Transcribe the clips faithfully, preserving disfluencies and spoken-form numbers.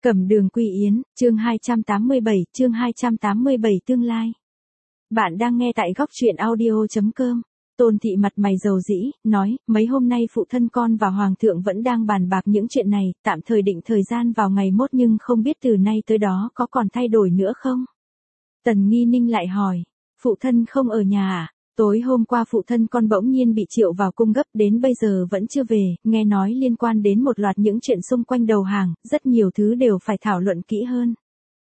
Cẩm Đường Quy Yến, chương hai trăm tám mươi bảy, chương hai trăm tám mươi bảy tương lai. Bạn đang nghe tại góc truyện audio chấm com. Tôn Thị mặt mày dầu dĩ, nói, mấy hôm nay phụ thân con và Hoàng thượng vẫn đang bàn bạc những chuyện này, tạm thời định thời gian vào ngày mốt nhưng không biết từ nay tới đó có còn thay đổi nữa không? Tần Nghi Ninh lại hỏi, phụ thân không ở nhà à? Tối hôm qua phụ thân con bỗng nhiên bị triệu vào cung gấp đến bây giờ vẫn chưa về, nghe nói liên quan đến một loạt những chuyện xung quanh đầu hàng, rất nhiều thứ đều phải thảo luận kỹ hơn.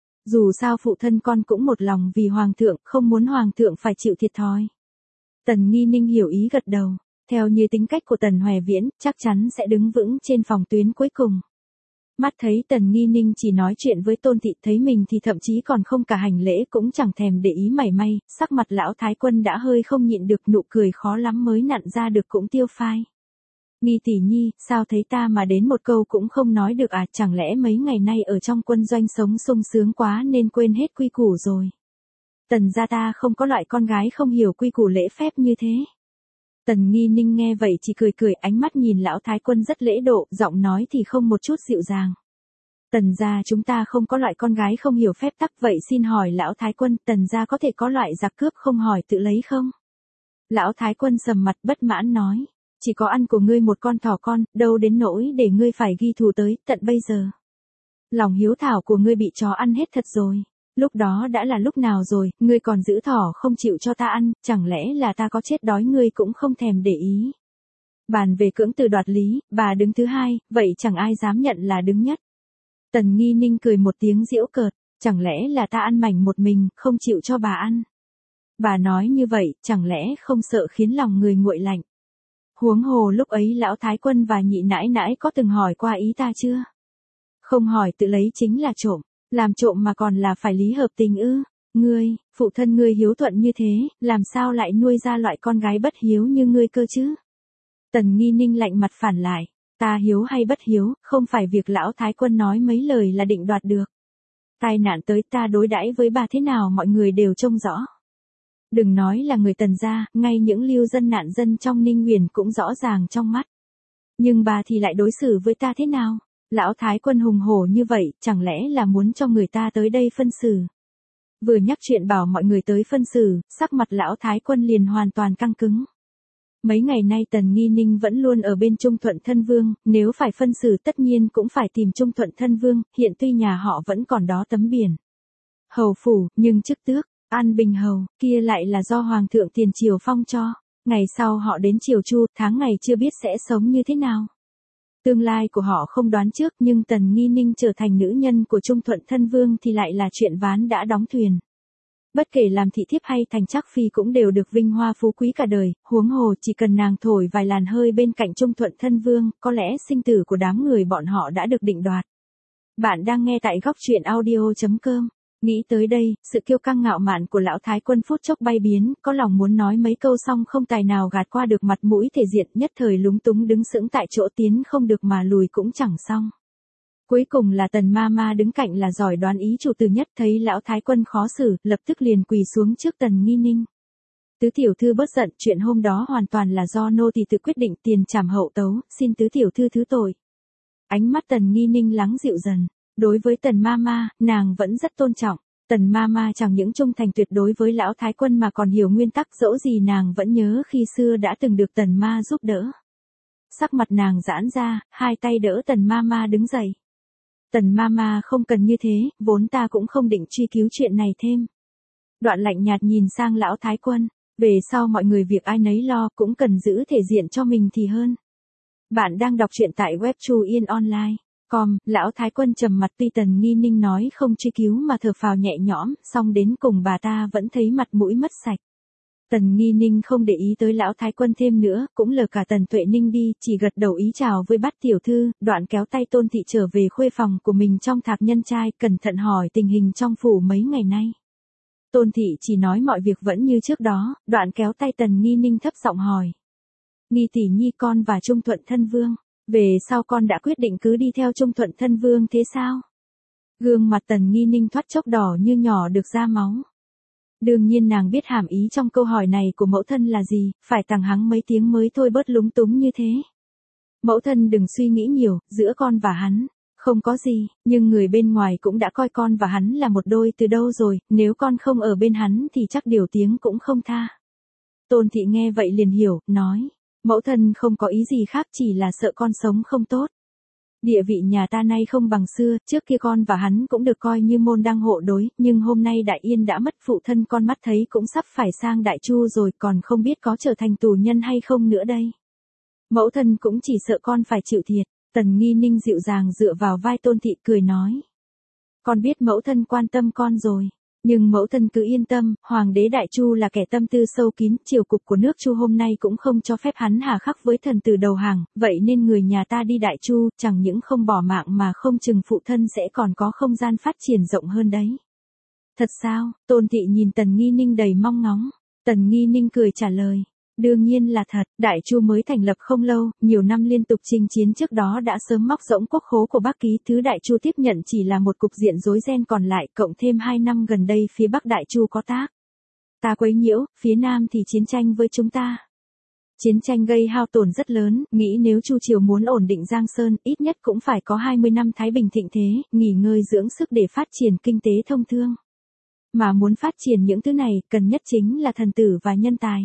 Dù sao phụ thân con cũng một lòng vì Hoàng thượng, không muốn Hoàng thượng phải chịu thiệt thòi. Tần Nghi Ninh hiểu ý gật đầu, theo như tính cách của Tần Hoè Viễn, chắc chắn sẽ đứng vững trên phòng tuyến cuối cùng. Mắt thấy Tần Nghi Ninh chỉ nói chuyện với Tôn Thị, thấy mình thì thậm chí còn không cả hành lễ cũng chẳng thèm để ý mảy may, sắc mặt lão thái quân đã hơi không nhịn được, nụ cười khó lắm mới nặn ra được cũng tiêu phai. Nghi tỷ nhi, sao thấy ta mà đến một câu cũng không nói được à, chẳng lẽ mấy ngày nay ở trong quân doanh sống sung sướng quá nên quên hết quy củ rồi. Tần gia ta không có loại con gái không hiểu quy củ lễ phép như thế. Tần Nghi Ninh nghe vậy chỉ cười cười, ánh mắt nhìn lão thái quân rất lễ độ, giọng nói thì không một chút dịu dàng. Tần gia chúng ta không có loại con gái không hiểu phép tắc, vậy xin hỏi lão thái quân, tần gia có thể có loại giặc cướp không hỏi tự lấy không? Lão thái quân sầm mặt bất mãn nói, chỉ có ăn của ngươi một con thỏ con, đâu đến nỗi để ngươi phải ghi thù tới tận bây giờ. Lòng hiếu thảo của ngươi bị chó ăn hết thật rồi. Lúc đó đã là lúc nào rồi, ngươi còn giữ thỏ không chịu cho ta ăn, chẳng lẽ là ta có chết đói ngươi cũng không thèm để ý. Bàn về cưỡng từ đoạt lý, bà đứng thứ hai, vậy chẳng ai dám nhận là đứng nhất. Tần Nghi Ninh cười một tiếng giễu cợt, chẳng lẽ là ta ăn mảnh một mình, không chịu cho bà ăn. Bà nói như vậy, chẳng lẽ không sợ khiến lòng người nguội lạnh. Huống hồ lúc ấy lão thái quân và nhị nãi nãi có từng hỏi qua ý ta chưa? Không hỏi tự lấy chính là trộm. Làm trộm mà còn là phải lý hợp tình ư? Ngươi, phụ thân ngươi hiếu thuận như thế, làm sao lại nuôi ra loại con gái bất hiếu như ngươi cơ chứ? Tần Nghi Ninh lạnh mặt phản lại, ta hiếu hay bất hiếu, không phải việc lão thái quân nói mấy lời là định đoạt được. Tai nạn tới ta đối đãi với bà thế nào mọi người đều trông rõ. Đừng nói là người Tần gia, ngay những lưu dân nạn dân trong Ninh Huyền cũng rõ ràng trong mắt. Nhưng bà thì lại đối xử với ta thế nào? Lão thái quân hùng hổ như vậy, chẳng lẽ là muốn cho người ta tới đây phân xử? Vừa nhắc chuyện bảo mọi người tới phân xử, sắc mặt lão thái quân liền hoàn toàn căng cứng. Mấy ngày nay Tần Nghi Ninh vẫn luôn ở bên Trung Thuận Thân Vương, nếu phải phân xử tất nhiên cũng phải tìm Trung Thuận Thân Vương, hiện tuy nhà họ vẫn còn đó tấm biển hầu phủ, nhưng chức tước, An Bình hầu, kia lại là do Hoàng thượng tiền triều phong cho. Ngày sau họ đến triều Chu, tháng ngày chưa biết sẽ sống như thế nào. Tương lai của họ không đoán trước, nhưng Tần Nghi Ninh trở thành nữ nhân của Trung Thuận Thân Vương thì lại là chuyện ván đã đóng thuyền. Bất kể làm thị thiếp hay thành trác phi cũng đều được vinh hoa phú quý cả đời, huống hồ chỉ cần nàng thổi vài làn hơi bên cạnh Trung Thuận Thân Vương, có lẽ sinh tử của đám người bọn họ đã được định đoạt. Bạn đang nghe tại góc truyện audio chấm com. Nghĩ tới đây, sự kiêu căng ngạo mạn của lão thái quân phút chốc bay biến, có lòng muốn nói mấy câu xong không tài nào gạt qua được mặt mũi thể diện, nhất thời lúng túng đứng sững tại chỗ, tiến không được mà lùi cũng chẳng xong. Cuối cùng là Tần ma ma đứng cạnh là giỏi đoán ý chủ từ nhất, thấy lão thái quân khó xử, lập tức liền quỳ xuống trước Tần Nghi Ninh. Tứ tiểu thư bớt giận, chuyện hôm đó hoàn toàn là do nô tỳ tự quyết định, tiền trảm hậu tấu, xin tứ tiểu thư thứ tội. Ánh mắt Tần Nghi Ninh lắng dịu dần. Đối với Tần ma ma, nàng vẫn rất tôn trọng. Tần ma ma chẳng những trung thành tuyệt đối với lão thái quân mà còn hiểu nguyên tắc, dẫu gì nàng vẫn nhớ khi xưa đã từng được Tần ma giúp đỡ. Sắc mặt nàng giãn ra, hai tay đỡ Tần ma ma đứng dậy. Tần ma ma không cần như thế, vốn ta cũng không định truy cứu chuyện này thêm. Đoạn lạnh nhạt nhìn sang lão thái quân, về sau mọi người việc ai nấy lo, cũng cần giữ thể diện cho mình thì hơn. Bạn đang đọc truyện tại web Chu Yên Online. Com, lão thái quân trầm mặt, tuy Tần Nghi Ninh nói không truy cứu mà thở phào nhẹ nhõm, song đến cùng bà ta vẫn thấy mặt mũi mất sạch. Tần Nghi Ninh không để ý tới lão thái quân thêm nữa, cũng lờ cả Tần Tuệ Ninh đi, chỉ gật đầu ý chào với Bát tiểu thư, đoạn kéo tay Tôn Thị trở về khuê phòng của mình trong Thạc Nhân Trai, cẩn thận hỏi tình hình trong phủ mấy ngày nay. Tôn Thị chỉ nói mọi việc vẫn như trước đó, đoạn kéo tay Tần Nghi Ninh thấp giọng hỏi. Nghi tỷ nhi, con và Trung Thuận Thân Vương. Về sau con đã quyết định cứ đi theo Trung Thuận Thân Vương thế sao? Gương mặt Tần Nghi Ninh thoát chốc đỏ như nhỏ được ra máu. Đương nhiên nàng biết hàm ý trong câu hỏi này của mẫu thân là gì, phải tằng hắng mấy tiếng mới thôi bớt lúng túng như thế. Mẫu thân đừng suy nghĩ nhiều, giữa con và hắn, Không có gì, nhưng người bên ngoài cũng đã coi con và hắn là một đôi từ đâu rồi, nếu con không ở bên hắn thì chắc điều tiếng cũng không tha. Tôn thị nghe vậy liền hiểu, nói, mẫu thân không có ý gì khác, chỉ là sợ con sống không tốt. Địa vị nhà ta nay không bằng xưa, trước kia con và hắn cũng được coi như môn đăng hộ đối, nhưng hôm nay Đại Yên đã mất, phụ thân con mắt thấy cũng sắp phải sang Đại Chu rồi, còn không biết có trở thành tù nhân hay không nữa đây. Mẫu thân cũng chỉ sợ con phải chịu thiệt. Tần Nghi Ninh dịu dàng dựa vào vai Tôn thị cười nói. Con biết mẫu thân quan tâm con rồi. Nhưng mẫu thân cứ yên tâm, Hoàng đế Đại Chu là kẻ tâm tư sâu kín, triều cục của nước Chu hôm nay cũng không cho phép hắn hà khắc với thần tử đầu hàng, vậy nên người nhà ta đi Đại Chu, chẳng những không bỏ mạng mà không chừng phụ thân sẽ còn có không gian phát triển rộng hơn đấy. Thật sao? Tôn thị nhìn Tần Nghi Ninh đầy mong ngóng. Tần Nghi Ninh cười trả lời. Đương nhiên là thật, Đại Chu mới thành lập không lâu, nhiều năm liên tục chinh chiến trước đó đã sớm móc rỗng quốc khố của Bắc Ký, thứ Đại Chu tiếp nhận chỉ là một cục diện rối ren còn lại, cộng thêm hai năm gần đây phía Bắc Đại Chu có tác ta quấy nhiễu, phía Nam thì chiến tranh với chúng ta. Chiến tranh gây hao tổn rất lớn, nghĩ nếu Chu triều muốn ổn định Giang Sơn, ít nhất cũng phải có hai mươi năm thái bình thịnh thế, nghỉ ngơi dưỡng sức để phát triển kinh tế thông thương. Mà muốn phát triển những thứ này, cần nhất chính là thần tử và nhân tài.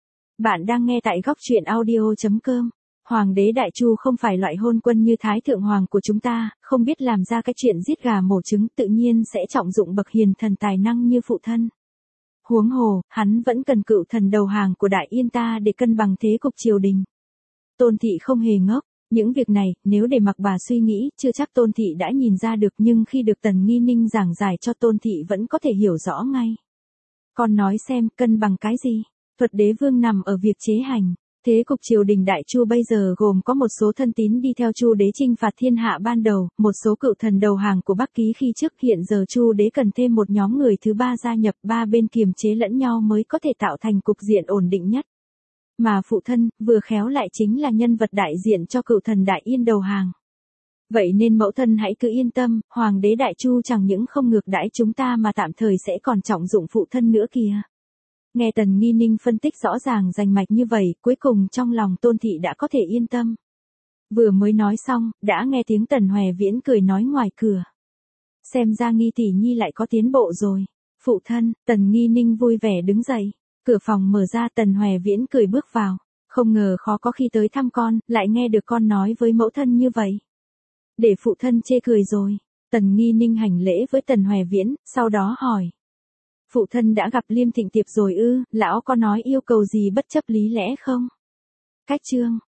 Bạn đang nghe tại góc truyện audio chấm com. Hoàng đế Đại Chu không phải loại hôn quân như Thái Thượng Hoàng của chúng ta, không biết làm ra cái chuyện giết gà mổ trứng, tự nhiên sẽ trọng dụng bậc hiền thần tài năng như phụ thân. Huống hồ, hắn vẫn cần cựu thần đầu hàng của Đại Yên ta để cân bằng thế cục triều đình. Tôn thị không hề ngốc, những việc này, nếu để mặc bà suy nghĩ, chưa chắc Tôn thị đã nhìn ra được, nhưng khi được Tần Nghi Ninh giảng giải cho Tôn thị vẫn có thể hiểu rõ ngay. Con nói xem, cân bằng cái gì? Thuật đế vương nằm ở việc chế hành. Thế cục triều đình Đại Chu bây giờ gồm có một số thân tín đi theo Chu đế chinh phạt thiên hạ ban đầu, một số cựu thần đầu hàng của Bắc Ký khi trước, hiện giờ Chu đế cần thêm một nhóm người thứ ba gia nhập, ba bên kiềm chế lẫn nhau mới có thể tạo thành cục diện ổn định nhất. Mà phụ thân, vừa khéo lại chính là nhân vật đại diện cho cựu thần Đại Yên đầu hàng. Vậy nên mẫu thân hãy cứ yên tâm, Hoàng đế Đại Chu chẳng những không ngược đãi chúng ta mà tạm thời sẽ còn trọng dụng phụ thân nữa kìa. Nghe Tần Nghi Ninh phân tích rõ ràng rành mạch như vậy, cuối cùng trong lòng Tôn thị đã có thể yên tâm. Vừa mới nói xong, đã nghe tiếng Tần Hoè Viễn cười nói ngoài cửa. Xem ra Nghi tỷ nhi lại có tiến bộ rồi. Phụ thân, Tần Nghi Ninh vui vẻ đứng dậy. Cửa phòng mở ra, Tần Hoè Viễn cười bước vào. Không ngờ khó có khi tới thăm con, lại nghe được con nói với mẫu thân như vậy. Để phụ thân chê cười rồi. Tần Nghi Ninh hành lễ với Tần Hoè Viễn, sau đó hỏi. Phụ thân đã gặp Liêm Thịnh Tiệp rồi ư, lão có nói yêu cầu gì bất chấp lý lẽ không? Cách chương,